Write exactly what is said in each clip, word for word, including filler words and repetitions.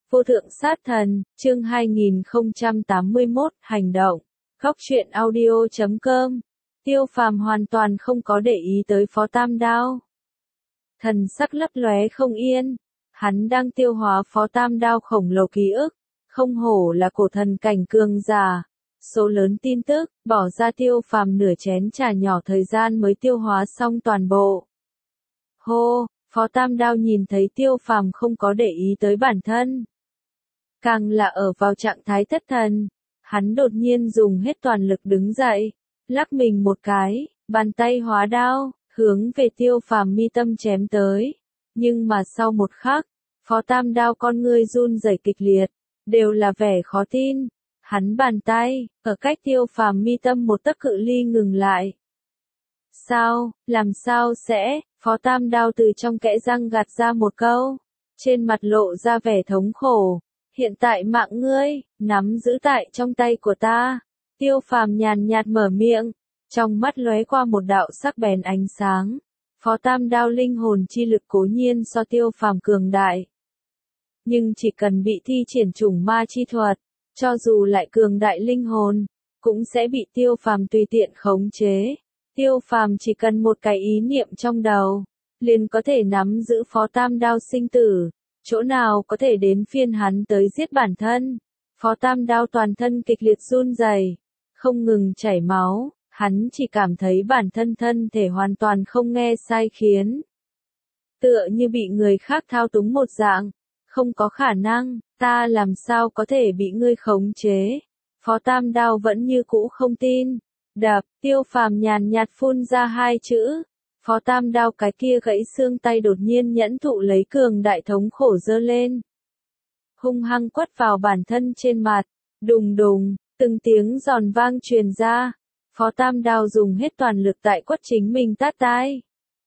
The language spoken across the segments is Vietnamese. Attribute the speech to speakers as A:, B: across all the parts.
A: Vô thượng sát thần, chương hai nghìn không trăm tám mươi mốt, hành động. Góc truyện audio chấm com. Tiêu Phàm hoàn toàn không có để ý tới Phó Tam Đao. Thần sắc lấp lóe không yên, hắn đang tiêu hóa Phó Tam Đao khổng lồ ký ức, không hổ là cổ thần cảnh cường giả. Số lớn tin tức, bỏ ra Tiêu Phàm nửa chén trà nhỏ thời gian mới tiêu hóa xong toàn bộ. Hô, Phó Tam Đao nhìn thấy Tiêu Phàm không có để ý tới bản thân, càng là ở vào trạng thái thất thần, hắn đột nhiên dùng hết toàn lực đứng dậy, lắc mình một cái, bàn tay hóa đao, hướng về Tiêu Phàm mi tâm chém tới. Nhưng mà sau một khắc, Phó Tam Đao con ngươi run rẩy kịch liệt, đều là vẻ khó tin. Hắn bàn tay, ở cách Tiêu Phàm mi tâm một tấc cự ly ngừng lại. Sao, làm sao sẽ, Phó Tam Đao từ trong kẽ răng gạt ra một câu, trên mặt lộ ra vẻ thống khổ. Hiện tại mạng ngươi, nắm giữ tại trong tay của ta. Tiêu Phàm nhàn nhạt mở miệng, trong mắt lóe qua một đạo sắc bén ánh sáng. Phó Tam Đao linh hồn chi lực cố nhiên so Tiêu Phàm cường đại. Nhưng chỉ cần bị thi triển chủng ma chi thuật, cho dù lại cường đại linh hồn, cũng sẽ bị Tiêu Phàm tùy tiện khống chế. Tiêu Phàm chỉ cần một cái ý niệm trong đầu, liền có thể nắm giữ Phó Tam Đao sinh tử. Chỗ nào có thể đến phiên hắn tới giết bản thân. Phó Tam Đao toàn thân kịch liệt run rẩy, không ngừng chảy máu, hắn chỉ cảm thấy bản thân thân thể hoàn toàn không nghe sai khiến. Tựa như bị người khác thao túng một dạng, không có khả năng, ta làm sao có thể bị ngươi khống chế. Phó Tam Đao vẫn như cũ không tin. Đập, Tiêu Phàm nhàn nhạt phun ra hai chữ. Phó Tam Đao cái kia gãy xương tay đột nhiên nhẫn thụ lấy cường đại thống khổ giơ lên, hung hăng quất vào bản thân trên mặt. Đùng đùng, từng tiếng giòn vang truyền ra. Phó Tam Đao dùng hết toàn lực tại quất chính mình tát tai,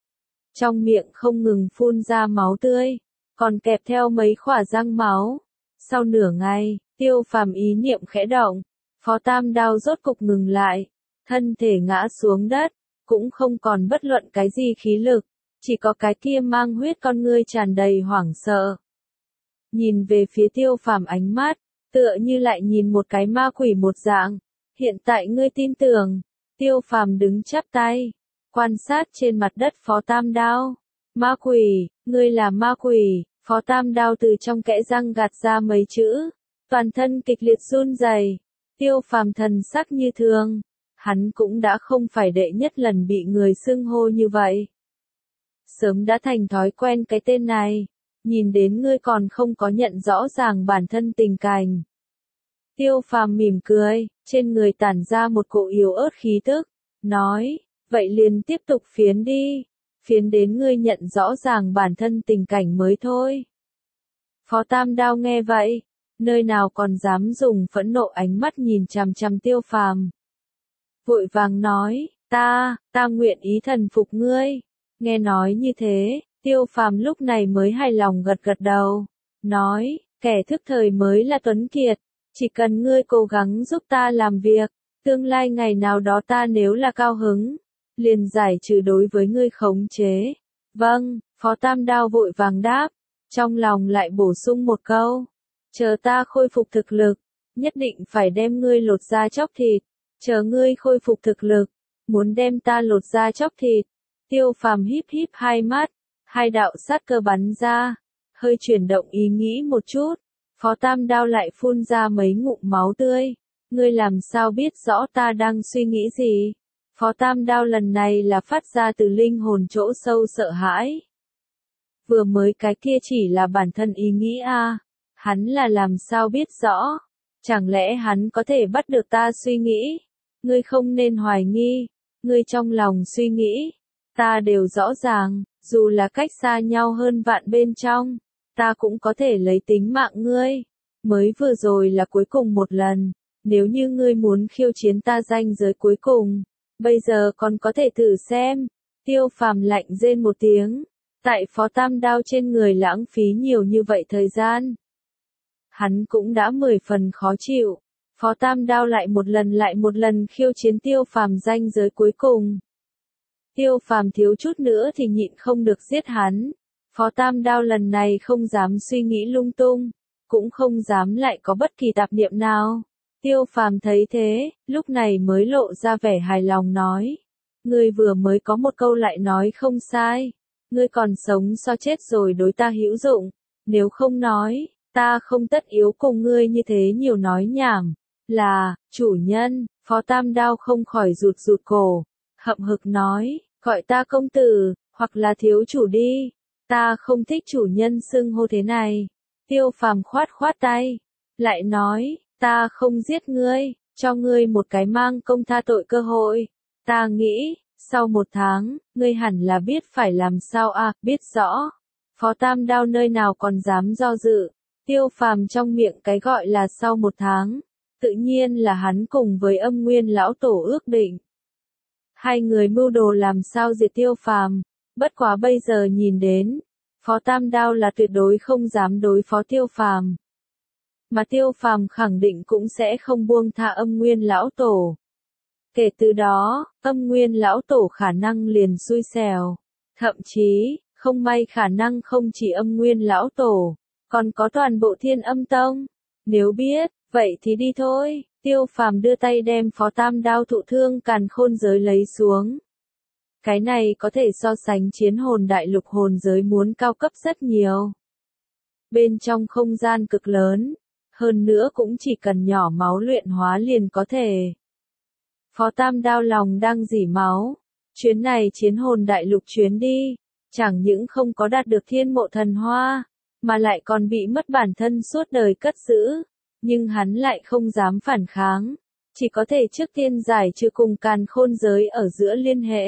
A: trong miệng không ngừng phun ra máu tươi, còn kẹp theo mấy khỏa răng máu. Sau nửa ngày, Tiêu Phàm ý niệm khẽ động, Phó Tam Đao rốt cục ngừng lại, thân thể ngã xuống đất, cũng không còn bất luận cái gì khí lực, chỉ có cái kia mang huyết con ngươi tràn đầy hoảng sợ. Nhìn về phía Tiêu Phàm ánh mắt, tựa như lại nhìn một cái ma quỷ một dạng. Hiện tại ngươi tin tưởng? Tiêu Phàm đứng chắp tay, quan sát trên mặt đất Phó Tam Đao. Ma quỷ, ngươi là ma quỷ. Phó Tam Đao từ trong kẽ răng gạt ra mấy chữ, toàn thân kịch liệt run rẩy. Tiêu Phàm thần sắc như thường. Hắn cũng đã không phải đệ nhất lần bị người xưng hô như vậy. Sớm đã thành thói quen cái tên này, nhìn đến ngươi còn không có nhận rõ ràng bản thân tình cảnh. Tiêu Phàm mỉm cười, trên người tản ra một cỗ yếu ớt khí tức, nói, vậy liền tiếp tục phiến đi, phiến đến ngươi nhận rõ ràng bản thân tình cảnh mới thôi. Phó Tam Đao nghe vậy, nơi nào còn dám dùng phẫn nộ ánh mắt nhìn chằm chằm Tiêu Phàm. Vội vàng nói, ta, ta nguyện ý thần phục ngươi. Nghe nói như thế, Tiêu Phàm lúc này mới hài lòng gật gật đầu, nói, kẻ thức thời mới là tuấn kiệt, chỉ cần ngươi cố gắng giúp ta làm việc, tương lai ngày nào đó ta nếu là cao hứng, liền giải trừ đối với ngươi khống chế. Vâng, Phó Tam Đao vội vàng đáp, trong lòng lại bổ sung một câu, chờ ta khôi phục thực lực, nhất định phải đem ngươi lột da chóc thịt. Chờ ngươi khôi phục thực lực, muốn đem ta lột da chóc thịt. Tiêu Phàm híp híp hai mắt, hai đạo sát cơ bắn ra, hơi chuyển động ý nghĩ một chút. Phó Tam Đao lại phun ra mấy ngụm máu tươi. Ngươi làm sao biết rõ ta đang suy nghĩ gì? Phó Tam Đao lần này là phát ra từ linh hồn chỗ sâu sợ hãi. Vừa mới cái kia chỉ là bản thân ý nghĩ a, à. Hắn là làm sao biết rõ? Chẳng lẽ hắn có thể bắt được ta suy nghĩ? Ngươi không nên hoài nghi, ngươi trong lòng suy nghĩ, ta đều rõ ràng, dù là cách xa nhau hơn vạn bên trong, ta cũng có thể lấy tính mạng ngươi. Mới vừa rồi là cuối cùng một lần, nếu như ngươi muốn khiêu chiến ta ranh giới cuối cùng, bây giờ còn có thể thử xem. Tiêu Phàm lạnh rên một tiếng, tại Phó Tam Đao trên người lãng phí nhiều như vậy thời gian, hắn cũng đã mười phần khó chịu. Phó Tam Đao lại một lần lại một lần khiêu chiến Tiêu Phàm ranh giới cuối cùng. Tiêu Phàm thiếu chút nữa thì nhịn không được giết hắn. Phó Tam Đao lần này không dám suy nghĩ lung tung, cũng không dám lại có bất kỳ tạp niệm nào. Tiêu Phàm thấy thế, lúc này mới lộ ra vẻ hài lòng nói. Ngươi vừa mới có một câu lại nói không sai. Ngươi còn sống so chết rồi đối ta hữu dụng. Nếu không nói, ta không tất yếu cùng ngươi như thế nhiều nói nhảm. Là, chủ nhân, Phó Tam Đao không khỏi rụt rụt cổ. Hậm hực nói, gọi ta công tử, hoặc là thiếu chủ đi. Ta không thích chủ nhân xưng hô thế này. Tiêu Phàm khoát khoát tay. Lại nói, ta không giết ngươi, cho ngươi một cái mang công tha tội cơ hội. Ta nghĩ, sau một tháng, ngươi hẳn là biết phải làm sao à, biết rõ. Phó Tam Đao nơi nào còn dám do dự. Tiêu Phàm trong miệng cái gọi là sau một tháng. Tự nhiên là hắn cùng với Âm Nguyên lão tổ ước định. Hai người mưu đồ làm sao diệt Tiêu Phàm. Bất quá bây giờ nhìn đến, Phó Tam Đao là tuyệt đối không dám đối phó Tiêu Phàm. Mà Tiêu Phàm khẳng định cũng sẽ không buông tha Âm Nguyên lão tổ. Kể từ đó, Âm Nguyên lão tổ khả năng liền xui xẻo. Thậm chí, không may khả năng không chỉ Âm Nguyên lão tổ, còn có toàn bộ Thiên Âm Tông. Nếu biết, vậy thì đi thôi. Tiêu Phàm đưa tay đem Phó Tam Đao thụ thương càn khôn giới lấy xuống. Cái này có thể so sánh chiến hồn đại lục hồn giới muốn cao cấp rất nhiều. Bên trong không gian cực lớn, hơn nữa cũng chỉ cần nhỏ máu luyện hóa liền có thể. Phó Tam Đao lòng đang rỉ máu. Chuyến này chiến hồn đại lục chuyến đi, chẳng những không có đạt được thiên mộ thần hoa, mà lại còn bị mất bản thân suốt đời cất giữ. Nhưng hắn lại không dám phản kháng, chỉ có thể trước tiên giải trừ cùng càn khôn giới ở giữa liên hệ.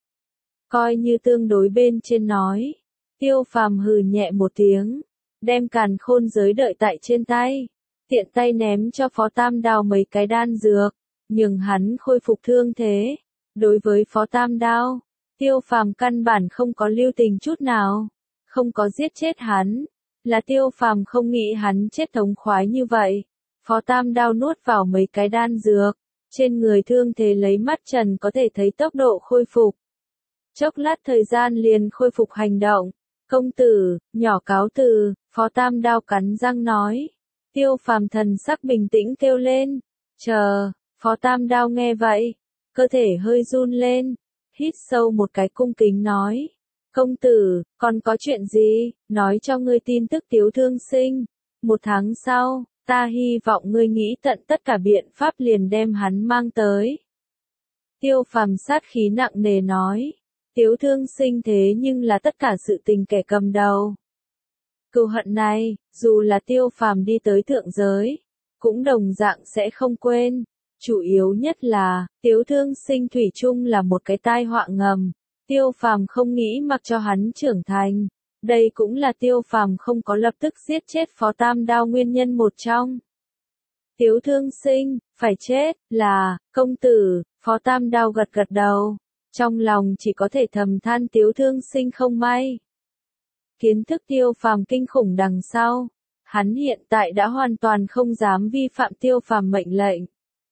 A: Coi như tương đối bên trên nói, Tiêu Phàm hừ nhẹ một tiếng, đem càn khôn giới đợi tại trên tay, tiện tay ném cho Phó Tam Đao mấy cái đan dược, nhưng hắn khôi phục thương thế. Đối với Phó Tam Đao, Tiêu Phàm căn bản không có lưu tình chút nào, không có giết chết hắn. Là Tiêu Phàm không nghĩ hắn chết thống khoái như vậy. Phó Tam Đao nuốt vào mấy cái đan dược, trên người thương thế lấy mắt trần có thể thấy tốc độ khôi phục. Chốc lát thời gian liền khôi phục hành động. Công tử, nhỏ cáo từ, Phó Tam Đao cắn răng nói. Tiêu Phàm thần sắc bình tĩnh kêu lên. Chờ, Phó Tam Đao nghe vậy, cơ thể hơi run lên, hít sâu một cái cung kính nói. Công tử, còn có chuyện gì, nói cho ngươi tin tức Tiếu Thương Sinh. Một tháng sau, ta hy vọng ngươi nghĩ tận tất cả biện pháp liền đem hắn mang tới. Tiêu Phàm sát khí nặng nề nói. Tiếu Thương Sinh thế nhưng là tất cả sự tình kẻ cầm đầu. Cừu hận này, dù là Tiêu Phàm đi tới thượng giới, cũng đồng dạng sẽ không quên. Chủ yếu nhất là, Tiếu Thương Sinh thủy chung là một cái tai họa ngầm. Tiêu Phàm không nghĩ mặc cho hắn trưởng thành. Đây cũng là Tiêu Phàm không có lập tức giết chết Phó Tam Đao nguyên nhân một trong. Tiếu Thương Sinh, phải chết, là, công tử, Phó Tam Đao gật gật đầu. Trong lòng chỉ có thể thầm than Tiếu Thương Sinh không may. Kiến thức Tiêu Phàm kinh khủng đằng sau, hắn hiện tại đã hoàn toàn không dám vi phạm Tiêu Phàm mệnh lệnh.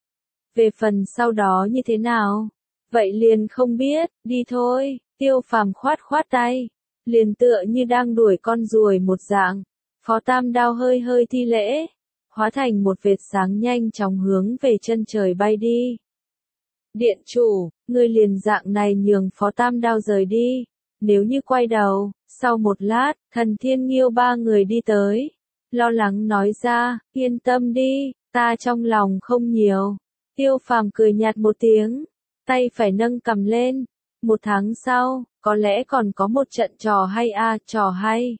A: Về phần sau đó như thế nào? Vậy liền không biết, đi thôi. Tiêu Phàm khoát khoát tay, liền tựa như đang đuổi con ruồi một dạng. Phó Tam Đao hơi hơi thi lễ, hóa thành một vệt sáng nhanh chóng hướng về chân trời bay đi. Điện chủ, ngươi liền dạng này nhường Phó Tam Đao rời đi. Nếu như quay đầu, sau một lát, Thần Thiên Nghiêu ba người đi tới. Lo lắng nói ra, yên tâm đi, ta trong lòng không nhiều. Tiêu Phàm cười nhạt một tiếng, tay phải nâng cầm lên. Một tháng sau, có lẽ còn có một trận trò hay à, trò hay.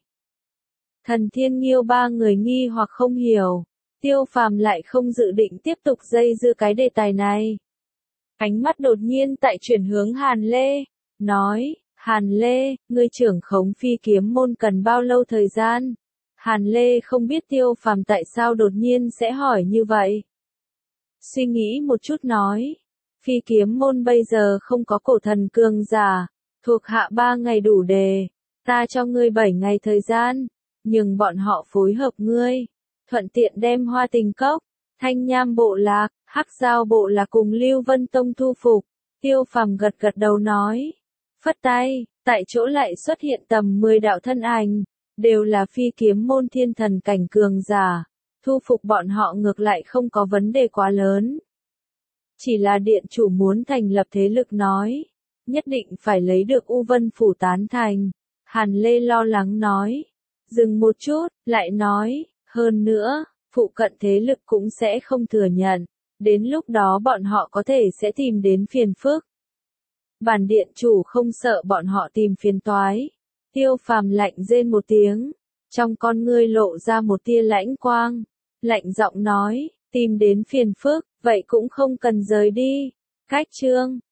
A: Thần Thiên Nghiêu ba người nghi hoặc không hiểu. Tiêu Phàm lại không dự định tiếp tục dây dưa cái đề tài này. Ánh mắt đột nhiên tại chuyển hướng Hàn Lê, nói, Hàn Lê, ngươi trưởng khống phi kiếm môn cần bao lâu thời gian? Hàn Lê không biết Tiêu Phàm tại sao đột nhiên sẽ hỏi như vậy. Suy nghĩ một chút nói, phi kiếm môn bây giờ không có cổ thần cường giả, thuộc hạ ba ngày đủ đề, ta cho ngươi bảy ngày thời gian, nhưng bọn họ phối hợp ngươi, thuận tiện đem Hoa Tình Cốc, Thanh Nham bộ lạc, Hắc Giao bộ lạc cùng Lưu Vân Tông thu phục. Tiêu Phàm gật gật đầu nói, phất tay, tại chỗ lại xuất hiện tầm mười đạo thân ảnh, đều là phi kiếm môn thiên thần cảnh cường giả, thu phục bọn họ ngược lại không có vấn đề quá lớn. Chỉ là điện chủ muốn thành lập thế lực nói, nhất định phải lấy được U Vân Phủ tán thành. Hàn Lê lo lắng nói, dừng một chút, lại nói, hơn nữa, phụ cận thế lực cũng sẽ không thừa nhận, đến lúc đó bọn họ có thể sẽ tìm đến phiền phức. Bản điện chủ không sợ bọn họ tìm phiền toái. Tiêu Phàm lạnh rên một tiếng, trong con ngươi lộ ra một tia lãnh quang, lạnh giọng nói, tìm đến phiền phức, vậy cũng không cần rời đi. Cách chương